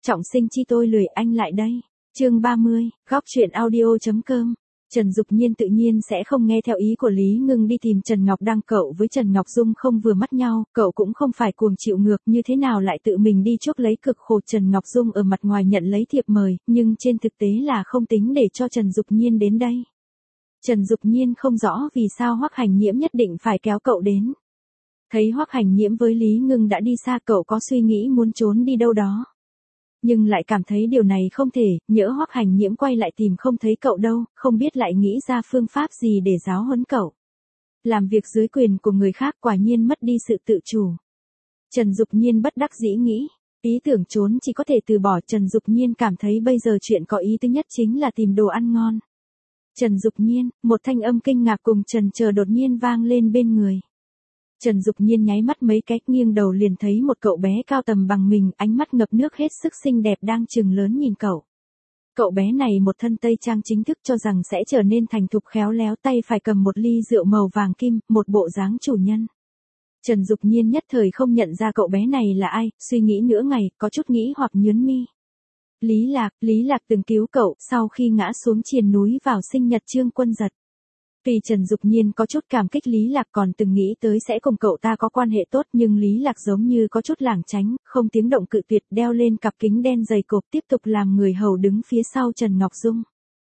Trọng sinh chi tôi lười anh lại đây. Chương 30, góc truyện audio.com. Trần Dục Nhiên tự nhiên sẽ không nghe theo ý của Lý Ngưng đi tìm Trần Ngọc Đăng. Cậu với Trần Ngọc Dung không vừa mắt nhau, cậu cũng không phải cuồng chịu ngược, như thế nào lại tự mình đi chuốc lấy cực khổ. Trần Ngọc Dung ở mặt ngoài nhận lấy thiệp mời, nhưng trên thực tế là không tính để cho Trần Dục Nhiên đến đây. Trần Dục Nhiên không rõ vì sao Hoắc Hành Nhiễm nhất định phải kéo cậu đến. Thấy Hoắc Hành Nhiễm với Lý Ngưng đã đi xa, cậu có suy nghĩ muốn trốn đi đâu đó. Nhưng lại cảm thấy điều này không thể, nhỡ Hoắc Hành Nhiễm quay lại tìm không thấy cậu đâu, không biết lại nghĩ ra phương pháp gì để giáo huấn cậu. Làm việc dưới quyền của người khác quả nhiên mất đi sự tự chủ. Trần Dục Nhiên bất đắc dĩ nghĩ, ý tưởng trốn chỉ có thể từ bỏ. Trần Dục Nhiên cảm thấy bây giờ chuyện có ý tứ nhất chính là tìm đồ ăn ngon. Trần Dục Nhiên, một thanh âm kinh ngạc cùng trần chờ đột nhiên vang lên bên người. Trần Dục Nhiên nháy mắt mấy cái, nghiêng đầu liền thấy một cậu bé cao tầm bằng mình, ánh mắt ngập nước hết sức xinh đẹp đang trừng lớn nhìn cậu. Cậu bé này một thân tây trang chính thức, cho rằng sẽ trở nên thành thục khéo léo, tay phải cầm một ly rượu màu vàng kim, một bộ dáng chủ nhân. Trần Dục Nhiên nhất thời không nhận ra cậu bé này là ai, suy nghĩ nửa ngày, có chút nghĩ hoặc nhướng mi. Lý Lạc từng cứu cậu, sau khi ngã xuống triền núi vào sinh nhật Trương Quân Giật. Vì Trần Dục Nhiên có chút cảm kích Lý Lạc, còn từng nghĩ tới sẽ cùng cậu ta có quan hệ tốt, nhưng Lý Lạc giống như có chút lảng tránh, không tiếng động cự tuyệt, đeo lên cặp kính đen dày cộp, tiếp tục làm người hầu đứng phía sau Trần Ngọc Dung.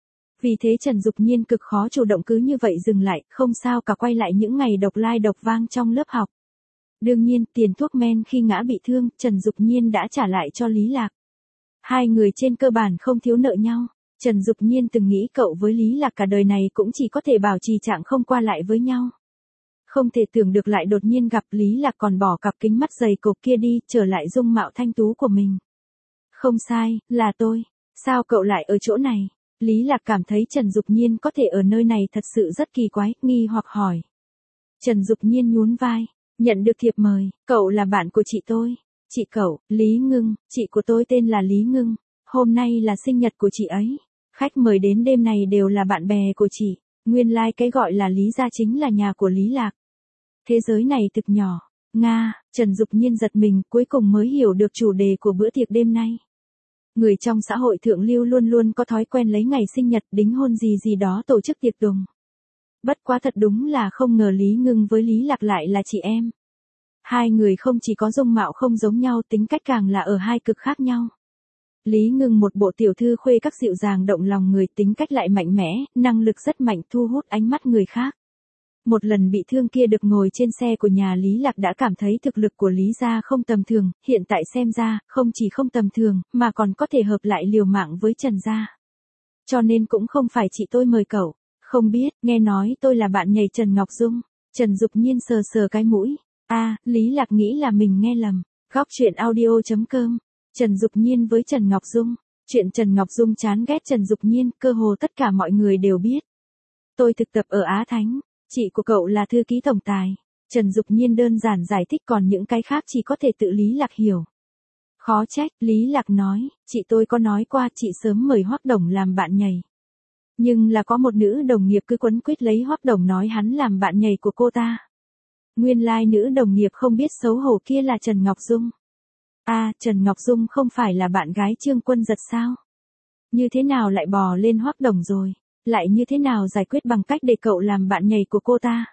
Vì thế Trần Dục Nhiên cực khó chủ động, cứ như vậy dừng lại, không sao cả, quay lại những ngày độc lai độc vang trong lớp học. Đương nhiên, tiền thuốc men khi ngã bị thương, Trần Dục Nhiên đã trả lại cho Lý Lạc. Hai người trên cơ bản không thiếu nợ nhau. Trần Dục Nhiên từng nghĩ cậu với Lý Lạc cả đời này cũng chỉ có thể bảo trì trạng không qua lại với nhau. Không thể tưởng được lại đột nhiên gặp. Lý Lạc còn bỏ cặp kính mắt dày cộp kia đi, trở lại dung mạo thanh tú của mình. Không sai, là tôi. Sao cậu lại ở chỗ này? Lý Lạc cảm thấy Trần Dục Nhiên có thể ở nơi này thật sự rất kỳ quái, nghi hoặc hỏi. Trần Dục Nhiên nhún vai, nhận được thiệp mời, cậu là bạn của chị tôi. Chị cậu, Lý Ngưng, chị của tôi tên là Lý Ngưng. Hôm nay là sinh nhật của chị ấy. Khách mời đến đêm này đều là bạn bè của chị. Nguyên lai cái gọi là Lý gia chính là nhà của Lý Lạc. Thế giới này thực nhỏ. Nga, Trần Dục Nhiên giật mình, cuối cùng mới hiểu được chủ đề của bữa tiệc đêm nay. Người trong xã hội thượng lưu luôn luôn có thói quen lấy ngày sinh nhật, đính hôn gì đó tổ chức tiệc tùng. Bất quá thật đúng là không ngờ Lý Ngưng với Lý Lạc lại là chị em. Hai người không chỉ có dung mạo không giống nhau, tính cách càng là ở hai cực khác nhau. Lý Ngưng một bộ tiểu thư khuê các dịu dàng động lòng người, tính cách lại mạnh mẽ, năng lực rất mạnh, thu hút ánh mắt người khác. Một lần bị thương kia được ngồi trên xe của nhà Lý Lạc đã cảm thấy thực lực của Lý gia không tầm thường, hiện tại xem ra, không chỉ không tầm thường, mà còn có thể hợp lại liều mạng với Trần gia. Cho nên cũng không phải chị tôi mời cậu. Không biết, nghe nói tôi là bạn nhảy Trần Ngọc Dung. Trần Dục Nhiên sờ sờ cái mũi. Lý Lạc nghĩ là mình nghe lầm. Góc truyện audio.com. Trần Dục Nhiên với Trần Ngọc Dung. Chuyện Trần Ngọc Dung chán ghét Trần Dục Nhiên, cơ hồ tất cả mọi người đều biết. Tôi thực tập ở Á Thánh. Chị của cậu là thư ký tổng tài. Trần Dục Nhiên đơn giản giải thích, còn những cái khác chỉ có thể tự Lý Lạc hiểu. Khó trách, Lý Lạc nói, chị tôi có nói qua chị sớm mời Hoắc Đồng làm bạn nhảy. Nhưng là có một nữ đồng nghiệp cứ quấn quýt lấy Hoắc Đồng nói hắn làm bạn nhảy của cô ta. Nguyên lai nữ đồng nghiệp không biết xấu hổ kia là Trần Ngọc Dung. Trần Ngọc Dung không phải là bạn gái Trương Quân Giật sao? Như thế nào lại bò lên Hoắc Đồng rồi? Lại như thế nào giải quyết bằng cách để cậu làm bạn nhảy của cô ta?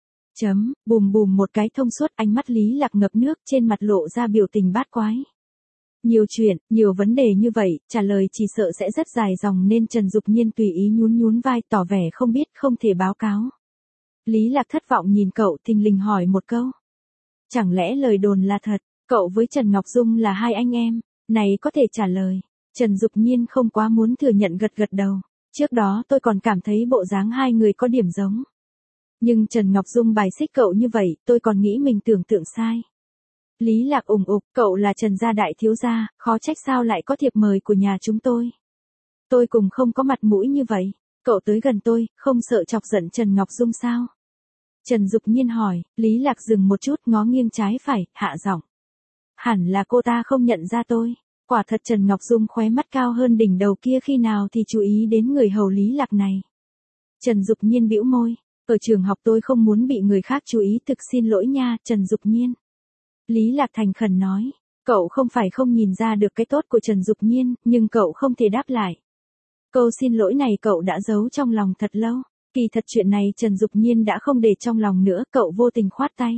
Bùm bùm một cái thông suốt, ánh mắt Lý Lạc ngập nước, trên mặt lộ ra biểu tình bát quái. Nhiều chuyện, nhiều vấn đề như vậy, trả lời chỉ sợ sẽ rất dài dòng nên Trần Dục Nhiên tùy ý nhún vai, tỏ vẻ không biết, không thể báo cáo. Lý Lạc thất vọng nhìn cậu, thình lình hỏi một câu. Chẳng lẽ lời đồn là thật, cậu với Trần Ngọc Dung là hai anh em? Này có thể trả lời. Trần Dục Nhiên không quá muốn thừa nhận, gật đầu. Trước đó tôi còn cảm thấy bộ dáng hai người có điểm giống. Nhưng Trần Ngọc Dung bài xích cậu như vậy, tôi còn nghĩ mình tưởng tượng sai. Lý Lạc ủng ục, cậu là Trần gia đại thiếu gia, khó trách sao lại có thiệp mời của nhà chúng tôi. Tôi cùng không có mặt mũi như vậy. Cậu tới gần tôi, không sợ chọc giận Trần Ngọc Dung sao? Trần Dục Nhiên hỏi. Lý Lạc dừng một chút, ngó nghiêng trái phải, hạ giọng. Hẳn là cô ta không nhận ra tôi. Quả thật Trần Ngọc Dung khóe mắt cao hơn đỉnh đầu kia khi nào thì chú ý đến người hầu Lý Lạc này. Trần Dục Nhiên bĩu môi. Ở trường học tôi không muốn bị người khác chú ý, thực xin lỗi nha, Trần Dục Nhiên. Lý Lạc thành khẩn nói. Cậu không phải không nhìn ra được cái tốt của Trần Dục Nhiên, nhưng cậu không thể đáp lại. Câu xin lỗi này cậu đã giấu trong lòng thật lâu. Kỳ thật chuyện này Trần Dục Nhiên đã không để trong lòng nữa, cậu vô tình khoát tay.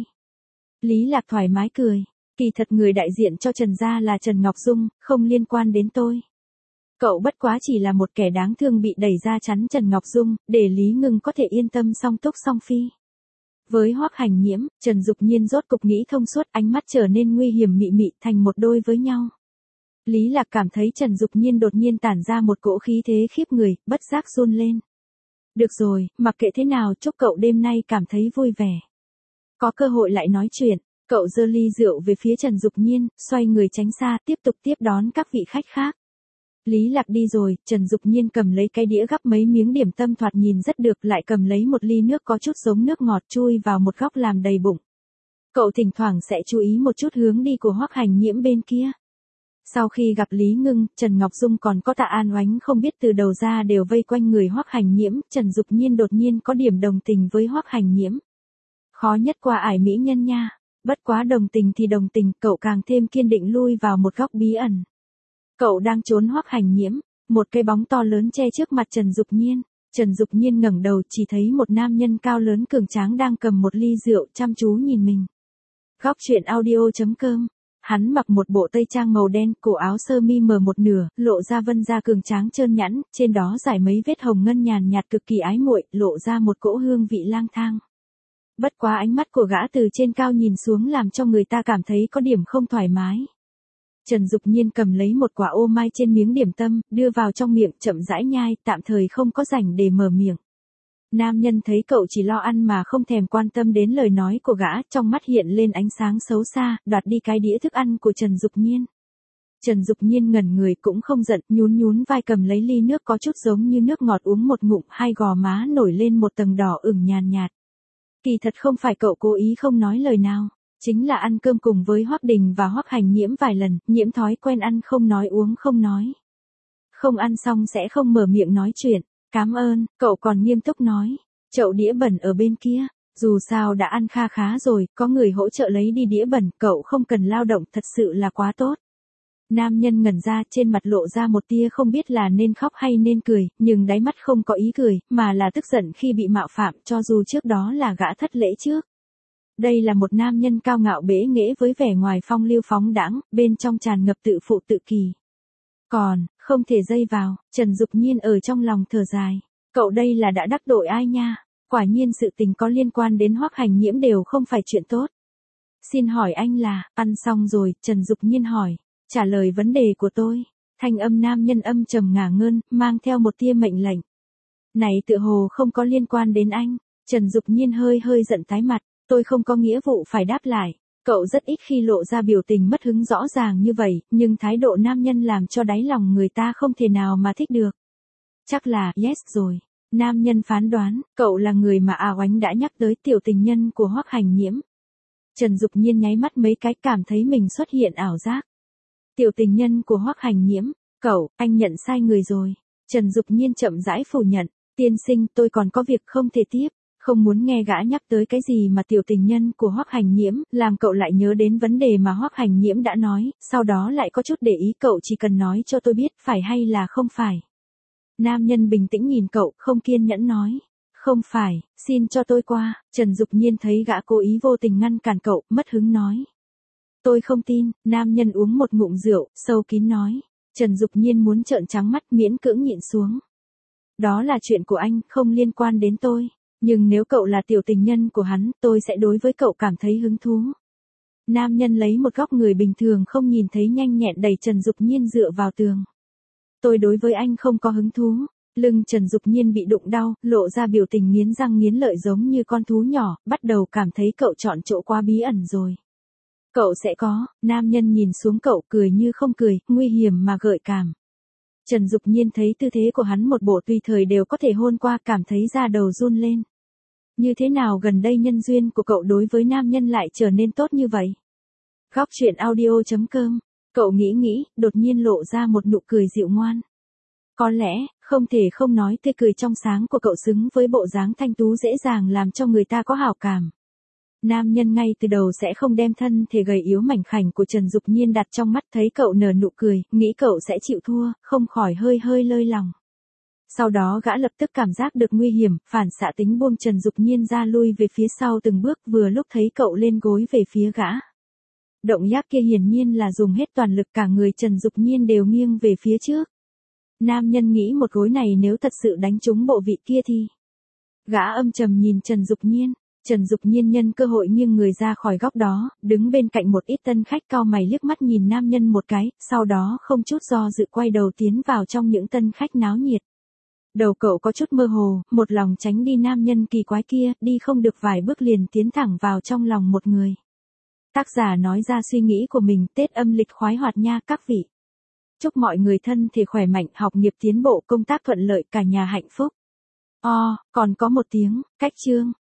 Lý Lạc thoải mái cười. Kỳ thật người đại diện cho Trần gia là Trần Ngọc Dung, không liên quan đến tôi. Cậu bất quá chỉ là một kẻ đáng thương bị đẩy ra chắn Trần Ngọc Dung, để Lý Ngưng có thể yên tâm song túc song phi. Với Hoắc Hành Nhiễm, Trần Dục Nhiên rốt cục nghĩ thông suốt, ánh mắt trở nên nguy hiểm mị mị thành một đôi với nhau. Lý Lạc cảm thấy Trần Dục Nhiên đột nhiên tản ra một cỗ khí thế khiếp người, bất giác run lên. Được rồi, mặc kệ thế nào chúc cậu đêm nay cảm thấy vui vẻ. Có cơ hội lại nói chuyện, cậu giơ ly rượu về phía Trần Dục Nhiên, xoay người tránh xa, tiếp tục tiếp đón các vị khách khác. Lý Lạc đi rồi, Trần Dục Nhiên cầm lấy cái đĩa gắp mấy miếng điểm tâm thoạt nhìn rất được, lại cầm lấy một ly nước có chút giống nước ngọt chui vào một góc làm đầy bụng. Cậu thỉnh thoảng sẽ chú ý một chút hướng đi của Hoắc Hành Nhiễm bên kia. Sau khi gặp Lý Ngưng, Trần Ngọc Dung còn có Tạ An Oánh không biết từ đầu ra đều vây quanh người Hoắc Hành Nhiễm, Trần Dục Nhiên đột nhiên có điểm đồng tình với Hoắc Hành Nhiễm. Khó nhất qua ải mỹ nhân nha, bất quá đồng tình thì đồng tình, cậu càng thêm kiên định lui vào một góc bí ẩn. Cậu đang trốn Hoắc Hành Nhiễm, một cái bóng to lớn che trước mặt Trần Dục Nhiên. Trần Dục Nhiên ngẩng đầu chỉ thấy một nam nhân cao lớn cường tráng đang cầm một ly rượu chăm chú nhìn mình. Góc truyện audio.com. Hắn mặc một bộ tây trang màu đen, cổ áo sơ mi mờ một nửa, lộ ra vân da cường tráng trơn nhẵn, trên đó rải mấy vết hồng ngân nhàn nhạt cực kỳ ái muội, lộ ra một cỗ hương vị lang thang. Bất quá ánh mắt của gã từ trên cao nhìn xuống làm cho người ta cảm thấy có điểm không thoải mái. Trần Dục Nhiên cầm lấy một quả ô mai trên miếng điểm tâm, đưa vào trong miệng chậm rãi nhai, tạm thời không có rảnh để mở miệng. Nam nhân thấy cậu chỉ lo ăn mà không thèm quan tâm đến lời nói của gã, trong mắt hiện lên ánh sáng xấu xa, đoạt đi cái đĩa thức ăn của Trần Dục Nhiên. Trần Dục Nhiên ngẩn người cũng không giận, nhún nhún vai cầm lấy ly nước có chút giống như nước ngọt uống một ngụm, hai gò má nổi lên một tầng đỏ ửng nhàn nhạt. Kỳ thật không phải cậu cố ý không nói lời nào, chính là ăn cơm cùng với Hoắc Đình và Hoắc Hành Nhiễm vài lần, nhiễm thói quen ăn không nói uống không nói. Không ăn xong sẽ không mở miệng nói chuyện. Cảm ơn, cậu còn nghiêm túc nói. Chậu đĩa bẩn ở bên kia, dù sao đã ăn kha khá rồi, có người hỗ trợ lấy đi đĩa bẩn, cậu không cần lao động, thật sự là quá tốt. Nam nhân ngẩn ra, trên mặt lộ ra một tia không biết là nên khóc hay nên cười, nhưng đáy mắt không có ý cười, mà là tức giận khi bị mạo phạm, cho dù trước đó là gã thất lễ trước. Đây là một nam nhân cao ngạo bẽ nghễ với vẻ ngoài phong lưu phóng đãng, bên trong tràn ngập tự phụ tự kỳ. Còn, không thể dây vào, Trần Dục Nhiên ở trong lòng thở dài. Cậu đây là đã đắc tội ai nha? Quả nhiên sự tình có liên quan đến Hoắc Hành Nhiễm đều không phải chuyện tốt. Xin hỏi anh là, ăn xong rồi, Trần Dục Nhiên hỏi. Trả lời vấn đề của tôi. Thanh âm nam nhân âm trầm ngả ngơn, mang theo một tia mệnh lệnh. Này tựa hồ không có liên quan đến anh. Trần Dục Nhiên hơi giận tái mặt. Tôi không có nghĩa vụ phải đáp lại. Cậu rất ít khi lộ ra biểu tình mất hứng rõ ràng như vậy, nhưng thái độ nam nhân làm cho đáy lòng người ta không thể nào mà thích được. Chắc là, yes rồi. Nam nhân phán đoán, cậu là người mà Oánh đã nhắc tới, tiểu tình nhân của Hoắc Hành Nhiễm. Trần Dục Nhiên nháy mắt mấy cái, cảm thấy mình xuất hiện ảo giác. Tiểu tình nhân của Hoắc Hành Nhiễm, cậu, anh nhận sai người rồi. Trần Dục Nhiên chậm rãi phủ nhận, tiên sinh, tôi còn có việc không thể tiếp. Không muốn nghe gã nhắc tới cái gì mà tiểu tình nhân của Hoắc Hành Nhiễm, làm cậu lại nhớ đến vấn đề mà Hoắc Hành Nhiễm đã nói, sau đó lại có chút để ý, cậu chỉ cần nói cho tôi biết phải hay là không phải. Nam nhân bình tĩnh nhìn cậu, không kiên nhẫn nói. Không phải, xin cho tôi qua. Trần Dục Nhiên thấy gã cố ý vô tình ngăn cản cậu, mất hứng nói. Tôi không tin. Nam nhân uống một ngụm rượu, sâu kín nói. Trần Dục Nhiên muốn trợn trắng mắt, miễn cưỡng nhịn xuống. Đó là chuyện của anh, không liên quan đến tôi. Nhưng nếu cậu là tiểu tình nhân của hắn, tôi sẽ đối với cậu cảm thấy hứng thú. Nam nhân lấy một góc người bình thường không nhìn thấy nhanh nhẹn đẩy Trần Dục Nhiên dựa vào tường. Tôi đối với anh không có hứng thú. Lưng Trần Dục Nhiên bị đụng đau, lộ ra biểu tình nghiến răng nghiến lợi giống như con thú nhỏ, bắt đầu cảm thấy cậu chọn chỗ quá bí ẩn rồi. Cậu sẽ có, nam nhân nhìn xuống cậu cười như không cười, nguy hiểm mà gợi cảm. Trần Dục Nhiên thấy tư thế của hắn một bộ tùy thời đều có thể hôn qua, cảm thấy da đầu run lên. Như thế nào gần đây nhân duyên của cậu đối với nam nhân lại trở nên tốt như vậy? Góc truyện audio.com. Cậu nghĩ, đột nhiên lộ ra một nụ cười dịu ngoan. Có lẽ, không thể không nói tươi cười trong sáng của cậu xứng với bộ dáng thanh tú dễ dàng làm cho người ta có hảo cảm. Nam nhân ngay từ đầu sẽ không đem thân thể gầy yếu mảnh khảnh của Trần Dục Nhiên đặt trong mắt, thấy cậu nở nụ cười, nghĩ cậu sẽ chịu thua, không khỏi hơi hơi lơi lòng. Sau đó gã lập tức cảm giác được nguy hiểm, phản xạ tính buông Trần Dục Nhiên ra lui về phía sau từng bước, vừa lúc thấy cậu lên gối về phía gã. Động tác kia hiển nhiên là dùng hết toàn lực, cả người Trần Dục Nhiên đều nghiêng về phía trước. Nam nhân nghĩ một gối này nếu thật sự đánh trúng bộ vị kia thì... Gã âm trầm nhìn Trần Dục Nhiên. Trần Dục Nhiên nhân cơ hội nghiêng người ra khỏi góc đó, đứng bên cạnh một ít tân khách, cau mày liếc mắt nhìn nam nhân một cái, sau đó không chút do dự quay đầu tiến vào trong những tân khách náo nhiệt. Đầu cậu có chút mơ hồ, một lòng tránh đi nam nhân kỳ quái kia, đi không được vài bước liền tiến thẳng vào trong lòng một người. Tác giả nói ra suy nghĩ của mình, Tết âm lịch khoái hoạt nha các vị. Chúc mọi người thân thể khỏe mạnh, học nghiệp tiến bộ, công tác thuận lợi, cả nhà hạnh phúc. Còn có một tiếng, cách chương.